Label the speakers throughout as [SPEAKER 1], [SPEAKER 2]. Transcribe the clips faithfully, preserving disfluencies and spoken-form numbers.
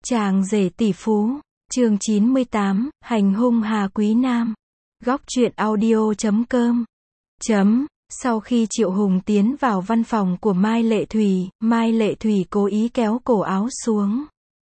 [SPEAKER 1] Chàng rể tỷ phú, chương chín mươi tám, hành hung Hà Quý Nam. Góc truyện audio chấm com. Chấm. Sau khi Triệu Hùng tiến vào văn phòng của Mai Lệ Thủy, Mai Lệ Thủy cố ý kéo cổ áo xuống,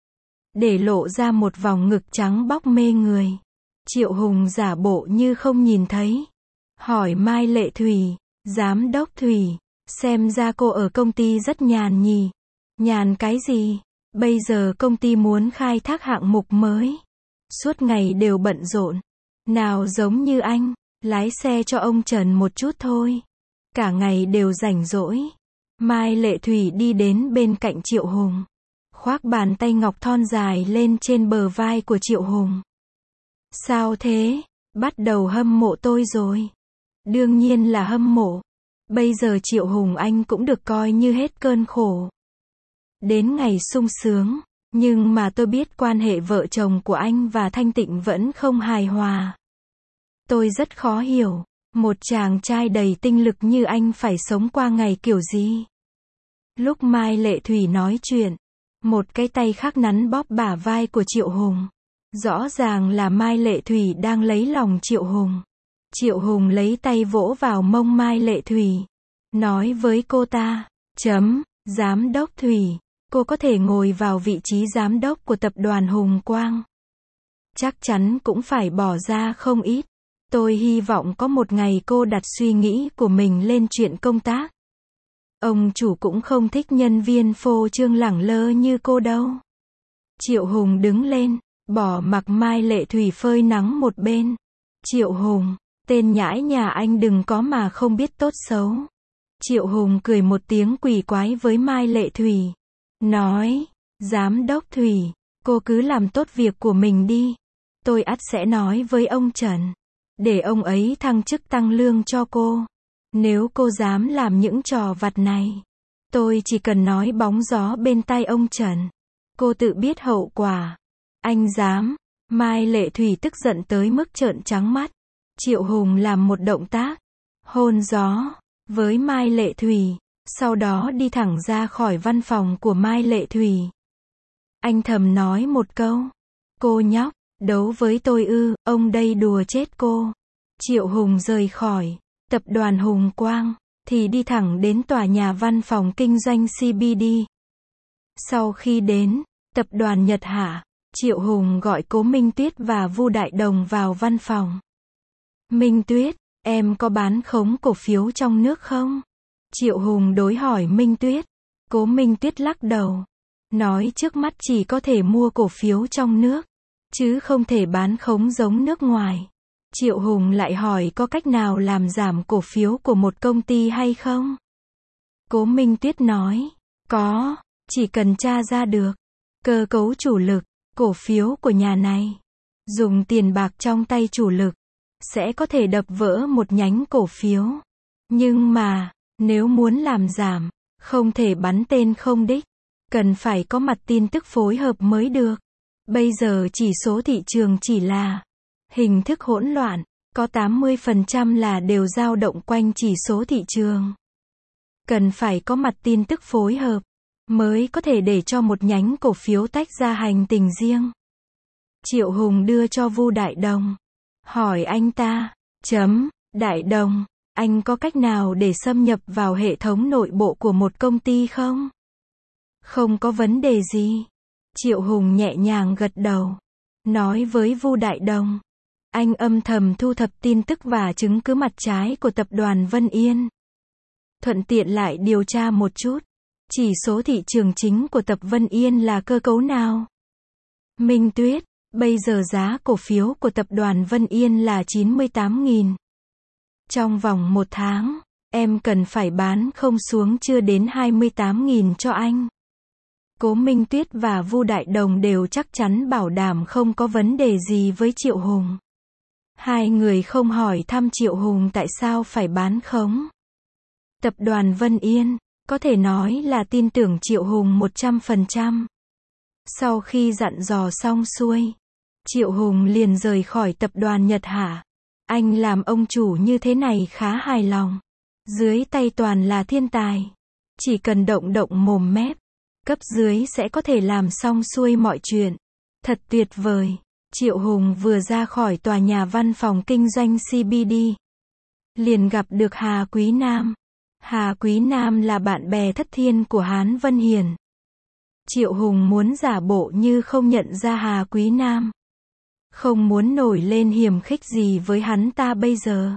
[SPEAKER 1] để lộ ra một vòng ngực trắng bóc mê người. Triệu Hùng giả bộ như không nhìn thấy, hỏi Mai Lệ Thủy, Giám đốc Thủy, xem ra cô ở công ty rất nhàn nhỉ? Nhàn cái gì? Bây giờ công ty muốn khai thác hạng mục mới, suốt ngày đều bận rộn. Nào giống như anh, lái xe cho ông Trần một chút thôi, cả ngày đều rảnh rỗi. Mai Lệ Thủy đi đến bên cạnh Triệu Hùng, khoác bàn tay ngọc thon dài lên trên bờ vai của Triệu Hùng. Sao thế? Bắt đầu hâm mộ tôi rồi? Đương nhiên là hâm mộ. Bây giờ Triệu Hùng anh cũng được coi như hết cơn khổ, đến ngày sung sướng. Nhưng mà tôi biết quan hệ vợ chồng của anh và Thanh Tịnh vẫn không hài hòa. Tôi rất khó hiểu, một chàng trai đầy tinh lực như anh phải sống qua ngày kiểu gì? Lúc Mai Lệ Thủy nói chuyện, một cái tay khác nắn bóp bả vai của Triệu Hùng. Rõ ràng là Mai Lệ Thủy đang lấy lòng Triệu Hùng. Triệu Hùng lấy tay vỗ vào mông Mai Lệ Thủy, nói với cô ta, chấm, Giám đốc Thủy, cô có thể ngồi vào vị trí giám đốc của tập đoàn Hùng Quang. Chắc chắn cũng phải bỏ ra không ít. Tôi hy vọng có một ngày cô đặt suy nghĩ của mình lên chuyện công tác. Ông chủ cũng không thích nhân viên phô trương lẳng lơ như cô đâu. Triệu Hùng đứng lên, bỏ mặc Mai Lệ Thủy phơi nắng một bên. Triệu Hùng, tên nhãi nhà anh đừng có mà không biết tốt xấu. Triệu Hùng cười một tiếng quỷ quái với Mai Lệ Thủy, nói, Giám đốc Thủy, cô cứ làm tốt việc của mình đi. Tôi ắt sẽ nói với ông Trần, để ông ấy thăng chức tăng lương cho cô. Nếu cô dám làm những trò vặt này, tôi chỉ cần nói bóng gió bên tai ông Trần, cô tự biết hậu quả. Anh dám? Mai Lệ Thủy tức giận tới mức trợn trắng mắt. Triệu Hùng làm một động tác hôn gió với Mai Lệ Thủy, sau đó đi thẳng ra khỏi văn phòng của Mai Lệ Thủy. Anh thầm nói một câu, cô nhóc, đấu với tôi ư? Ông đây đùa chết cô. Triệu Hùng rời khỏi tập đoàn Hùng Quang, thì đi thẳng đến tòa nhà văn phòng kinh doanh xê bê đê. Sau khi đến tập đoàn Nhật Hạ, Triệu Hùng gọi Cố Minh Tuyết và Vu Đại Đồng vào văn phòng. Minh Tuyết, em có bán khống cổ phiếu trong nước không? Triệu Hùng đối hỏi Minh Tuyết. Cố Minh Tuyết lắc đầu, nói trước mắt chỉ có thể mua cổ phiếu trong nước, chứ không thể bán khống giống nước ngoài. Triệu Hùng lại hỏi có cách nào làm giảm cổ phiếu của một công ty hay không? Cố Minh Tuyết nói, có, chỉ cần tra ra được cơ cấu chủ lực, cổ phiếu của nhà này, dùng tiền bạc trong tay chủ lực, sẽ có thể đập vỡ một nhánh cổ phiếu. Nhưng mà, nếu muốn làm giảm, không thể bắn tên không đích, cần phải có mặt tin tức phối hợp mới được. Bây giờ chỉ số thị trường chỉ là hình thức hỗn loạn, có tám mươi phần trăm là đều dao động quanh chỉ số thị trường. Cần phải có mặt tin tức phối hợp, mới có thể để cho một nhánh cổ phiếu tách ra hành tình riêng. Triệu Hùng đưa cho Vu Đại Đồng, hỏi anh ta, chấm, Đại Đồng, anh có cách nào để xâm nhập vào hệ thống nội bộ của một công ty không? Không có vấn đề gì. Triệu Hùng nhẹ nhàng gật đầu, nói với Vu Đại Đồng, anh âm thầm thu thập tin tức và chứng cứ mặt trái của tập đoàn Vân Yên. Thuận tiện lại điều tra một chút, chỉ số thị trường chính của tập Vân Yên là cơ cấu nào? Minh Tuyết, bây giờ giá cổ phiếu của tập đoàn Vân Yên là chín mươi tám nghìn. Trong vòng một tháng, em cần phải bán không xuống chưa đến hai mươi tám nghìn cho anh. Cố Minh Tuyết và Vu Đại Đồng đều chắc chắn bảo đảm không có vấn đề gì với Triệu Hùng. Hai người không hỏi thăm Triệu Hùng tại sao phải bán khống. Tập đoàn Vân Yên, có thể nói là tin tưởng Triệu Hùng một trăm phần trăm. Sau khi dặn dò xong xuôi, Triệu Hùng liền rời khỏi tập đoàn Nhật Hạ. Anh làm ông chủ như thế này khá hài lòng. Dưới tay toàn là thiên tài, chỉ cần động động mồm mép, Cấp dưới sẽ có thể làm xong xuôi mọi chuyện. Thật tuyệt vời. Triệu Hùng vừa ra khỏi tòa nhà văn phòng kinh doanh xê bê đê. Liền gặp được Hà Quý Nam. Hà Quý Nam là bạn bè thất thiên của Hán Vân Hiền. Triệu Hùng muốn giả bộ như không nhận ra Hà Quý Nam. Không muốn nổi lên hiềm khích gì với hắn ta bây giờ.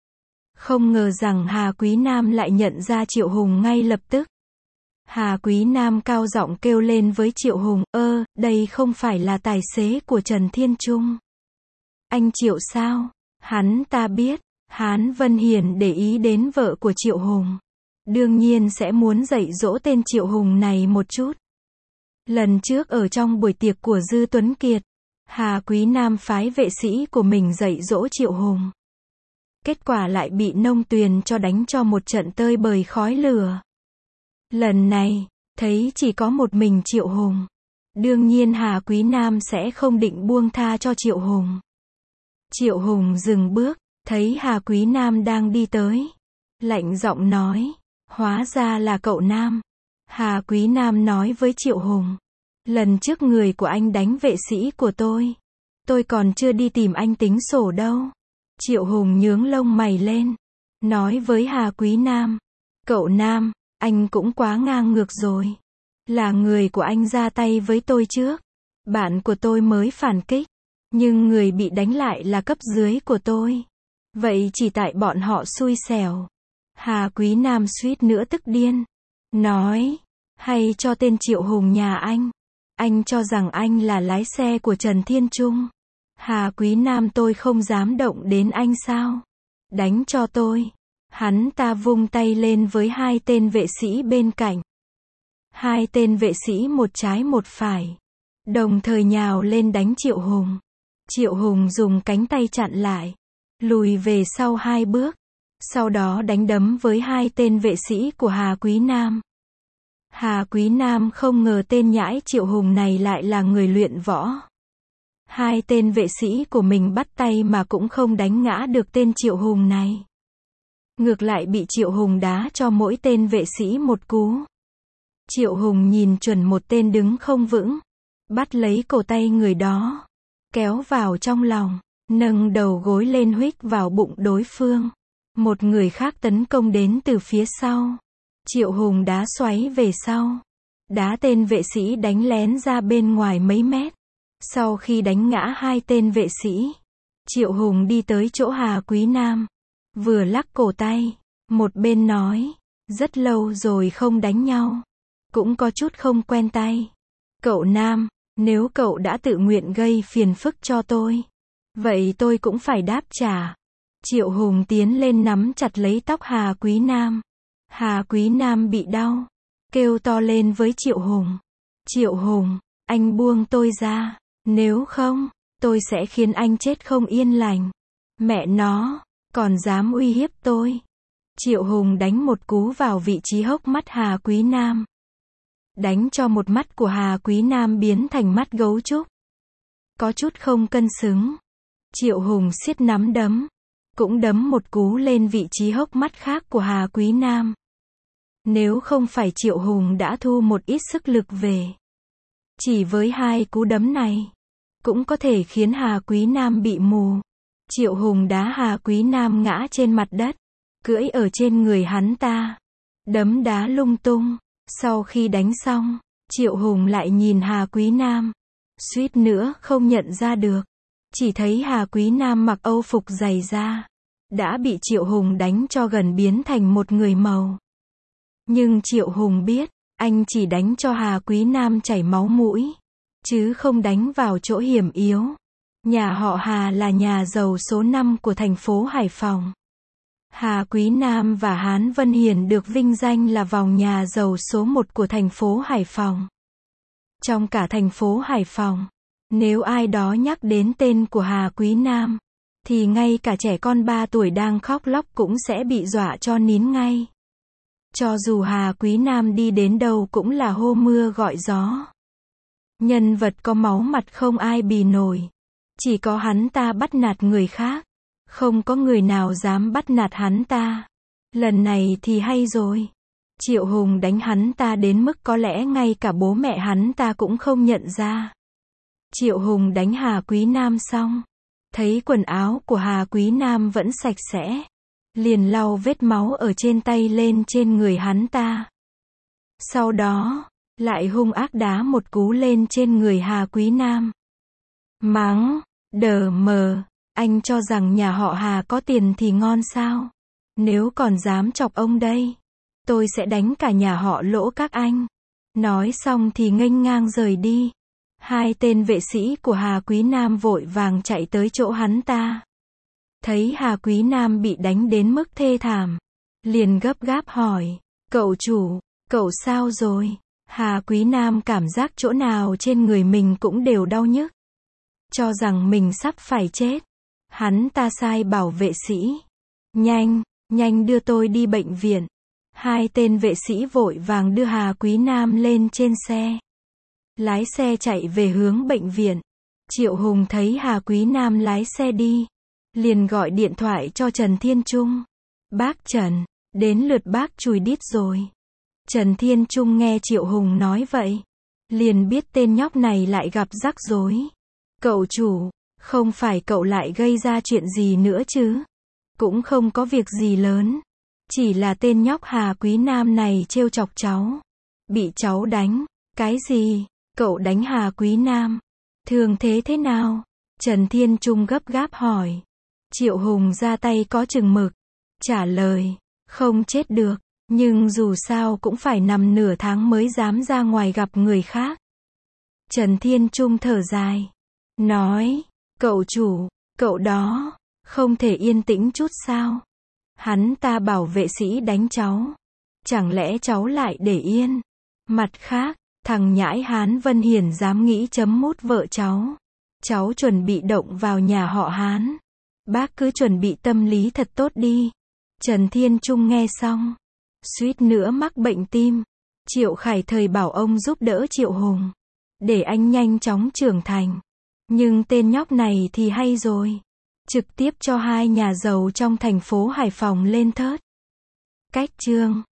[SPEAKER 1] Không ngờ rằng Hà Quý Nam lại nhận ra Triệu Hùng ngay lập tức. Hà Quý Nam cao giọng kêu lên với Triệu Hùng, ơ, đây không phải là tài xế của Trần Thiên Trung. Anh Triệu sao? Hắn ta biết, Hán Vân Hiền để ý đến vợ của Triệu Hùng. Đương nhiên sẽ muốn dạy dỗ tên Triệu Hùng này một chút. Lần trước ở trong buổi tiệc của Dư Tuấn Kiệt, Hà Quý Nam phái vệ sĩ của mình dạy dỗ Triệu Hùng. Kết quả lại bị Nông Tuyền cho đánh cho một trận tơi bời khói lửa. Lần này, thấy chỉ có một mình Triệu Hùng. Đương nhiên Hà Quý Nam sẽ không định buông tha cho Triệu Hùng. Triệu Hùng dừng bước, thấy Hà Quý Nam đang đi tới. Lạnh giọng nói, hóa ra là cậu Nam. Hà Quý Nam nói với Triệu Hùng, lần trước người của anh đánh vệ sĩ của tôi. Tôi còn chưa đi tìm anh tính sổ đâu. Triệu Hùng nhướng lông mày lên, nói với Hà Quý Nam, cậu Nam, anh cũng quá ngang ngược rồi. Là người của anh ra tay với tôi trước. Bạn của tôi mới phản kích. Nhưng người bị đánh lại là cấp dưới của tôi. Vậy chỉ tại bọn họ xui xẻo. Hà Quý Nam suýt nữa tức điên. Nói, hay cho tên Triệu Hùng nhà anh. Anh cho rằng anh là lái xe của Trần Thiên Trung. Hà Quý Nam tôi không dám động đến anh sao? Đánh cho tôi. Hắn ta vung tay lên với hai tên vệ sĩ bên cạnh. Hai tên vệ sĩ một trái một phải. Đồng thời nhào lên đánh Triệu Hùng. Triệu Hùng dùng cánh tay chặn lại. Lùi về sau hai bước. Sau đó đánh đấm với hai tên vệ sĩ của Hà Quý Nam. Hà Quý Nam không ngờ tên nhãi Triệu Hùng này lại là người luyện võ. Hai tên vệ sĩ của mình bắt tay mà cũng không đánh ngã được tên Triệu Hùng này. Ngược lại bị Triệu Hùng đá cho mỗi tên vệ sĩ một cú. Triệu Hùng nhìn chuẩn một tên đứng không vững. Bắt lấy cổ tay người đó. Kéo vào trong lòng. Nâng đầu gối lên huých vào bụng đối phương. Một người khác tấn công đến từ phía sau. Triệu Hùng đá xoáy về sau. Đá tên vệ sĩ đánh lén ra bên ngoài mấy mét. Sau khi đánh ngã hai tên vệ sĩ, Triệu Hùng đi tới chỗ Hà Quý Nam. Vừa lắc cổ tay, một bên nói, rất lâu rồi không đánh nhau. Cũng có chút không quen tay. Cậu Nam, nếu cậu đã tự nguyện gây phiền phức cho tôi, vậy tôi cũng phải đáp trả. Triệu Hùng tiến lên nắm chặt lấy tóc Hà Quý Nam. Hà Quý Nam bị đau, kêu to lên với Triệu Hùng. Triệu Hùng, anh buông tôi ra, nếu không, tôi sẽ khiến anh chết không yên lành. Mẹ nó, còn dám uy hiếp tôi. Triệu Hùng đánh một cú vào vị trí hốc mắt Hà Quý Nam. Đánh cho một mắt của Hà Quý Nam biến thành mắt gấu trúc. Có chút không cân xứng. Triệu Hùng siết nắm đấm. Cũng đấm một cú lên vị trí hốc mắt khác của Hà Quý Nam. Nếu không phải Triệu Hùng đã thu một ít sức lực về. Chỉ với hai cú đấm này, cũng có thể khiến Hà Quý Nam bị mù. Triệu Hùng đá Hà Quý Nam ngã trên mặt đất. Cưỡi ở trên người hắn ta. Đấm đá lung tung. Sau khi đánh xong, Triệu Hùng lại nhìn Hà Quý Nam. Suýt nữa không nhận ra được. Chỉ thấy Hà Quý Nam mặc âu phục dày da. Đã bị Triệu Hùng đánh cho gần biến thành một người màu. Nhưng Triệu Hùng biết, anh chỉ đánh cho Hà Quý Nam chảy máu mũi. Chứ không đánh vào chỗ hiểm yếu. Nhà họ Hà là nhà giàu số năm của thành phố Hải Phòng. Hà Quý Nam và Hán Vân Hiền được vinh danh là vòng nhà giàu số một của thành phố Hải Phòng. Trong cả thành phố Hải Phòng, nếu ai đó nhắc đến tên của Hà Quý Nam, thì ngay cả trẻ con ba tuổi đang khóc lóc cũng sẽ bị dọa cho nín ngay. Cho dù Hà Quý Nam đi đến đâu cũng là hô mưa gọi gió. Nhân vật có máu mặt không ai bì nổi. Chỉ có hắn ta bắt nạt người khác. Không có người nào dám bắt nạt hắn ta. Lần này thì hay rồi. Triệu Hùng đánh hắn ta đến mức có lẽ ngay cả bố mẹ hắn ta cũng không nhận ra. Triệu Hùng đánh Hà Quý Nam xong, thấy quần áo của Hà Quý Nam vẫn sạch sẽ, liền lau vết máu ở trên tay lên trên người hắn ta. Sau đó, lại hung ác đá một cú lên trên người Hà Quý Nam. Mắng, đờ mờ, anh cho rằng nhà họ Hà có tiền thì ngon sao? Nếu còn dám chọc ông đây, tôi sẽ đánh cả nhà họ Lỗ các anh. Nói xong thì nghênh ngang rời đi. Hai tên vệ sĩ của Hà Quý Nam vội vàng chạy tới chỗ hắn ta. Thấy Hà Quý Nam bị đánh đến mức thê thảm, liền gấp gáp hỏi, cậu chủ, cậu sao rồi? Hà Quý Nam cảm giác chỗ nào trên người mình cũng đều đau nhức, cho rằng mình sắp phải chết. Hắn ta sai bảo vệ sĩ, nhanh, nhanh đưa tôi đi bệnh viện. Hai tên vệ sĩ vội vàng đưa Hà Quý Nam lên trên xe. Lái xe chạy về hướng bệnh viện. Triệu Hùng thấy Hà Quý Nam lái xe đi, liền gọi điện thoại cho Trần Thiên Trung. Bác Trần, đến lượt bác chùi đít rồi. Trần Thiên Trung nghe Triệu Hùng nói vậy, liền biết tên nhóc này lại gặp rắc rối. Cậu chủ, không phải cậu lại gây ra chuyện gì nữa chứ? Cũng không có việc gì lớn. Chỉ là tên nhóc Hà Quý Nam này trêu chọc cháu. Bị cháu đánh. Cái gì? Cậu đánh Hà Quý Nam? Thường thế thế nào? Trần Thiên Trung gấp gáp hỏi. Triệu Hùng ra tay có chừng mực. Trả lời, không chết được, nhưng dù sao cũng phải nằm nửa tháng mới dám ra ngoài gặp người khác. Trần Thiên Trung thở dài, nói, cậu chủ, cậu đó, không thể yên tĩnh chút sao? Hắn ta bảo vệ sĩ đánh cháu. Chẳng lẽ cháu lại để yên? Mặt khác, thằng nhãi Hán Vân Hiển dám nghĩ chấm mút vợ cháu. Cháu chuẩn bị động vào nhà họ Hán. Bác cứ chuẩn bị tâm lý thật tốt đi. Trần Thiên Trung nghe xong, suýt nữa mắc bệnh tim. Triệu Khải Thời bảo ông giúp đỡ Triệu Hùng, để anh nhanh chóng trưởng thành. Nhưng tên nhóc này thì hay rồi. Trực tiếp cho hai nhà giàu trong thành phố Hải Phòng lên thớt. Cách chương